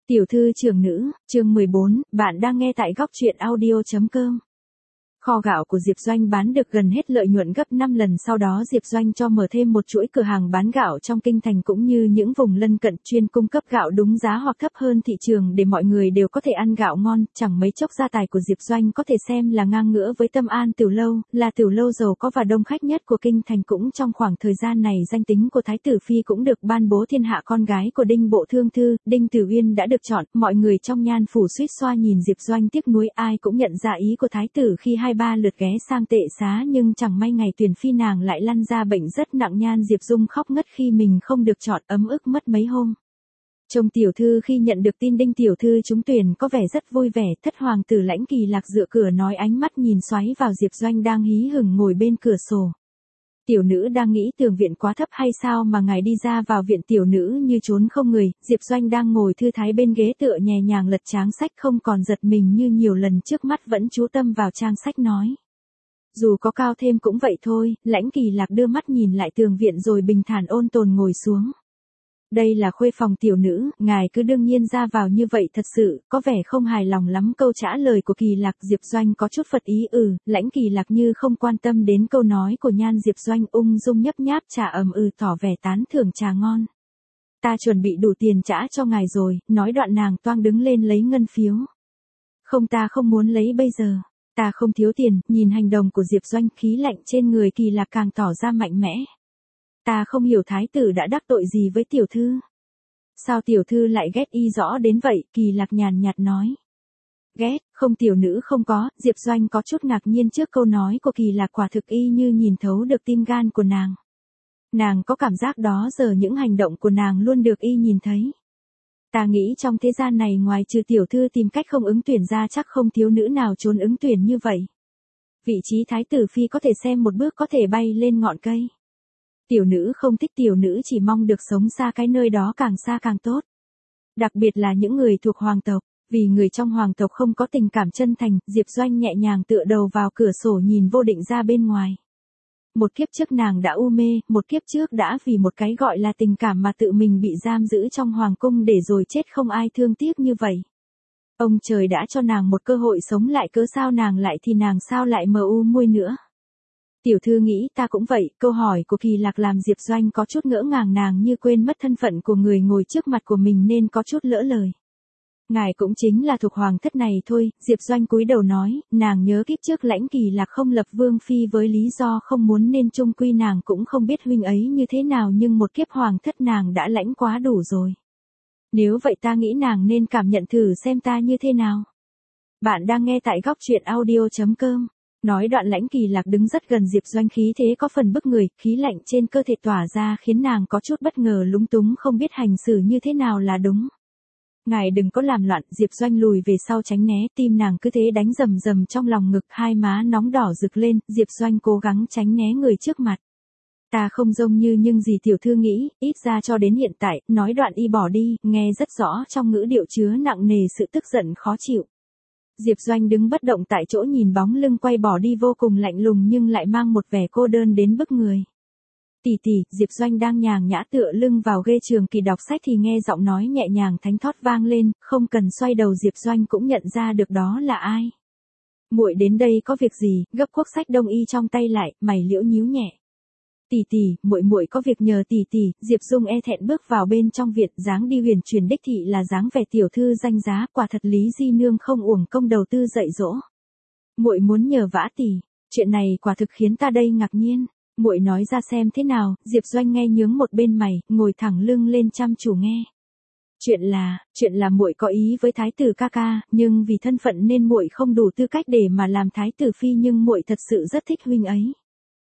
Tiểu thư trưởng nữ, chương 14, bạn đang nghe tại góc truyện audio.com. Kho gạo của Diệp Doanh bán được gần hết, lợi nhuận gấp 5 lần, sau đó Diệp Doanh cho mở thêm một chuỗi cửa hàng bán gạo trong kinh thành cũng như những vùng lân cận, chuyên cung cấp gạo đúng giá hoặc thấp hơn thị trường để mọi người đều có thể ăn gạo ngon. Chẳng mấy chốc gia tài của Diệp Doanh có thể xem là ngang ngửa với Tâm An Tiểu Lâu, là tiểu lâu giàu có và đông khách nhất của kinh thành. Cũng trong khoảng thời gian này, danh tính của Thái tử Phi cũng được ban bố thiên hạ. Con gái của Đinh Bộ Thương Thư, Đinh Tử Uyên đã được chọn. Mọi người trong Nhan phủ suýt xoa nhìn Diệp Doanh tiếc nuối, ai cũng nhận ra ý của Thái tử khi 2-3 lượt ghé sang tệ xá, nhưng chẳng may ngày tuyển phi nàng lại lăn ra bệnh rất nặng. Nhan Diệp Dung khóc ngất khi mình không được chọn, ấm ức mất mấy hôm. Trông tiểu thư khi nhận được tin Đinh tiểu thư trúng tuyển có vẻ rất vui vẻ. Thất hoàng tử Lãnh Kỳ Lạc dựa cửa nói, ánh mắt nhìn xoáy vào Diệp Doanh đang hí hửng ngồi bên cửa sổ. Tiểu nữ đang nghĩ tường viện quá thấp hay sao mà ngài đi ra vào viện tiểu nữ như trốn không người. Diệp Doanh đang ngồi thư thái bên ghế tựa nhẹ nhàng lật trang sách, không còn giật mình như nhiều lần trước, mắt vẫn chú tâm vào trang sách nói. Dù có cao thêm cũng vậy thôi. Lãnh Kỳ Lạc đưa mắt nhìn lại tường viện rồi bình thản ôn tồn ngồi xuống. Đây là khuê phòng tiểu nữ, ngài cứ đương nhiên ra vào như vậy. Thật sự, có vẻ không hài lòng lắm câu trả lời của Kỳ Lạc. Diệp Doanh có chút phật ý. Lãnh Kỳ Lạc như không quan tâm đến câu nói của Nhan Diệp Doanh, ung dung nhấp nháp trà tỏ vẻ tán thưởng trà ngon. Ta chuẩn bị đủ tiền trả cho ngài rồi, nói đoạn nàng toang đứng lên lấy ngân phiếu. Không, ta không muốn lấy bây giờ. Ta không thiếu tiền. Nhìn hành động của Diệp Doanh, khí lạnh trên người Kỳ Lạc càng tỏ ra mạnh mẽ. Ta không hiểu thái tử đã đắc tội gì với tiểu thư. Sao tiểu thư lại ghét y rõ đến vậy? Kỳ Lạc nhàn nhạt nói. Ghét, không, tiểu nữ không có. Diệp Doanh có chút ngạc nhiên trước câu nói của Kỳ Lạc, quả thực y như nhìn thấu được tim gan của nàng. Nàng có cảm giác đó giờ những hành động của nàng luôn được y nhìn thấy. Ta nghĩ trong thế gian này ngoài trừ tiểu thư tìm cách không ứng tuyển ra, chắc không thiếu nữ nào trốn ứng tuyển như vậy. Vị trí thái tử phi có thể xem một bước có thể bay lên ngọn cây. Tiểu nữ không thích, tiểu nữ chỉ mong được sống xa cái nơi đó, càng xa càng tốt. Đặc biệt là những người thuộc hoàng tộc, vì người trong hoàng tộc không có tình cảm chân thành. Diệp Doanh nhẹ nhàng tựa đầu vào cửa sổ nhìn vô định ra bên ngoài. Một kiếp trước nàng đã u mê, một kiếp trước đã vì một cái gọi là tình cảm mà tự mình bị giam giữ trong hoàng cung để rồi chết, không ai thương tiếc như vậy. Ông trời đã cho nàng một cơ hội sống lại, cớ sao nàng lại thì nàng sao lại mờ u muôi nữa. Tiểu thư nghĩ ta cũng vậy. Câu hỏi của Kỳ Lạc làm Diệp Doanh có chút ngỡ ngàng, nàng như quên mất thân phận của người ngồi trước mặt của mình nên có chút lỡ lời. Ngài cũng chính là thuộc hoàng thất này thôi. Diệp Doanh cúi đầu nói, nàng nhớ kiếp trước Lãnh Kỳ Lạc không lập vương phi với lý do không muốn, nên chung quy nàng cũng không biết huynh ấy như thế nào, nhưng một kiếp hoàng thất nàng đã lãnh quá đủ rồi. Nếu vậy ta nghĩ nàng nên cảm nhận thử xem ta như thế nào. Bạn đang nghe tại góc truyện audio.com. Nói đoạn Lãnh Kỳ Lạc đứng rất gần Diệp Doanh, khí thế có phần bức người, khí lạnh trên cơ thể tỏa ra khiến nàng có chút bất ngờ, lúng túng không biết hành xử như thế nào là đúng. Ngài đừng có làm loạn. Diệp Doanh lùi về sau tránh né, tim nàng cứ thế đánh rầm rầm trong lòng ngực, hai má nóng đỏ rực lên. Diệp Doanh cố gắng tránh né người trước mặt. Ta không giống như nhưng gì tiểu thư nghĩ, ít ra cho đến hiện tại. Nói đoạn y bỏ đi, nghe rất rõ trong ngữ điệu chứa nặng nề sự tức giận khó chịu. Diệp Doanh đứng bất động tại chỗ, nhìn bóng lưng quay bỏ đi vô cùng lạnh lùng nhưng lại mang một vẻ cô đơn đến bức người. Tỷ tỷ. Diệp Doanh đang nhàn nhã tựa lưng vào ghế trường kỳ đọc sách thì nghe giọng nói nhẹ nhàng thánh thót vang lên, không cần xoay đầu Diệp Doanh cũng nhận ra được đó là ai. Muội đến đây có việc gì? Gấp cuốc sách đông y trong tay lại, mày liễu nhíu nhẹ. Tỷ tỷ, muội có việc nhờ tỷ tỷ. Diệp Dung e thẹn bước vào bên trong viện, dáng đi huyền chuyển đích thị là dáng vẻ tiểu thư danh giá, quả thật Lý Di nương không uổng công đầu tư dạy dỗ. Muội muốn nhờ vả tỷ, chuyện này quả thực khiến ta đây ngạc nhiên. Muội nói ra xem thế nào. Diệp Doanh nghe nhướng một bên mày, ngồi thẳng lưng lên chăm chú nghe. Chuyện là muội có ý với thái tử ca ca, nhưng vì thân phận nên muội không đủ tư cách để mà làm thái tử phi, nhưng muội thật sự rất thích huynh ấy.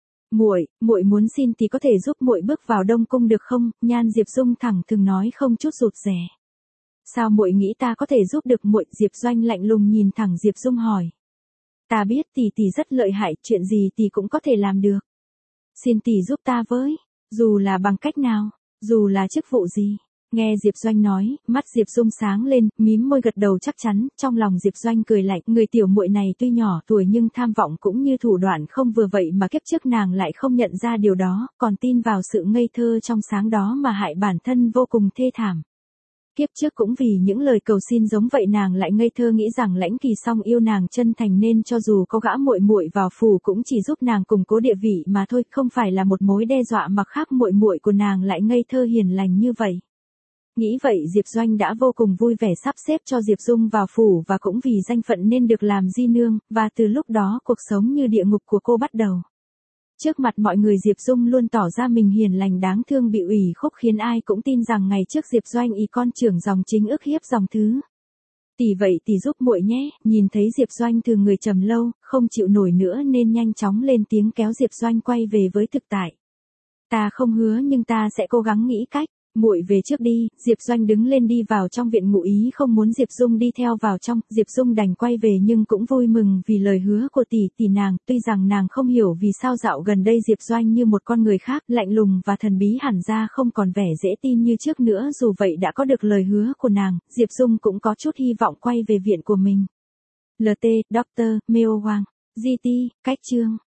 Muội muốn xin thì có thể giúp muội bước vào Đông cung được không? Nhan Diệp Dung thẳng thừng nói không chút rụt rè. Sao muội nghĩ ta có thể giúp được muội? Diệp Doanh lạnh lùng nhìn thẳng Diệp Dung hỏi. Ta biết tỷ rất lợi hại, chuyện gì tỷ cũng có thể làm được. Xin tỷ giúp ta với, dù là bằng cách nào, dù là chức vụ gì. Nghe Diệp Doanh nói, mắt Diệp Dung sáng lên, mím môi gật đầu chắc chắn. Trong lòng Diệp Doanh cười lạnh, người tiểu muội này tuy nhỏ tuổi nhưng tham vọng cũng như thủ đoạn không vừa, vậy mà kiếp trước nàng lại không nhận ra điều đó, còn tin vào sự ngây thơ trong sáng đó mà hại bản thân vô cùng thê thảm. Kiếp trước cũng vì những lời cầu xin giống vậy nàng lại ngây thơ nghĩ rằng Lãnh Kỳ Song yêu nàng chân thành nên cho dù có gã muội muội vào phủ cũng chỉ giúp nàng củng cố địa vị mà thôi, không phải là một mối đe dọa, mà khác muội muội của nàng lại ngây thơ hiền lành như vậy. Nghĩ vậy Diệp Doanh đã vô cùng vui vẻ sắp xếp cho Diệp Dung vào phủ và cũng vì danh phận nên được làm di nương, và từ lúc đó cuộc sống như địa ngục của cô bắt đầu. Trước mặt mọi người Diệp Dung luôn tỏ ra mình hiền lành đáng thương bị ủy khúc khiến ai cũng tin rằng ngày trước Diệp Doanh y con trưởng dòng chính ức hiếp dòng thứ. Tỷ vậy tỷ giúp muội nhé. Nhìn thấy Diệp Doanh thường người trầm lâu, không chịu nổi nữa nên nhanh chóng lên tiếng kéo Diệp Doanh quay về với thực tại. Ta không hứa nhưng ta sẽ cố gắng nghĩ cách. Muội về trước đi. Diệp Doanh đứng lên đi vào trong viện ngụ ý không muốn Diệp Dung đi theo vào trong. Diệp Dung đành quay về nhưng cũng vui mừng vì lời hứa của tỷ nàng. Tuy rằng nàng không hiểu vì sao dạo gần đây Diệp Doanh như một con người khác, lạnh lùng và thần bí hẳn ra, không còn vẻ dễ tin như trước nữa. Dù vậy đã có được lời hứa của nàng, Diệp Dung cũng có chút hy vọng quay về viện của mình. LT, Dr. Meo Wang, GT, cách chương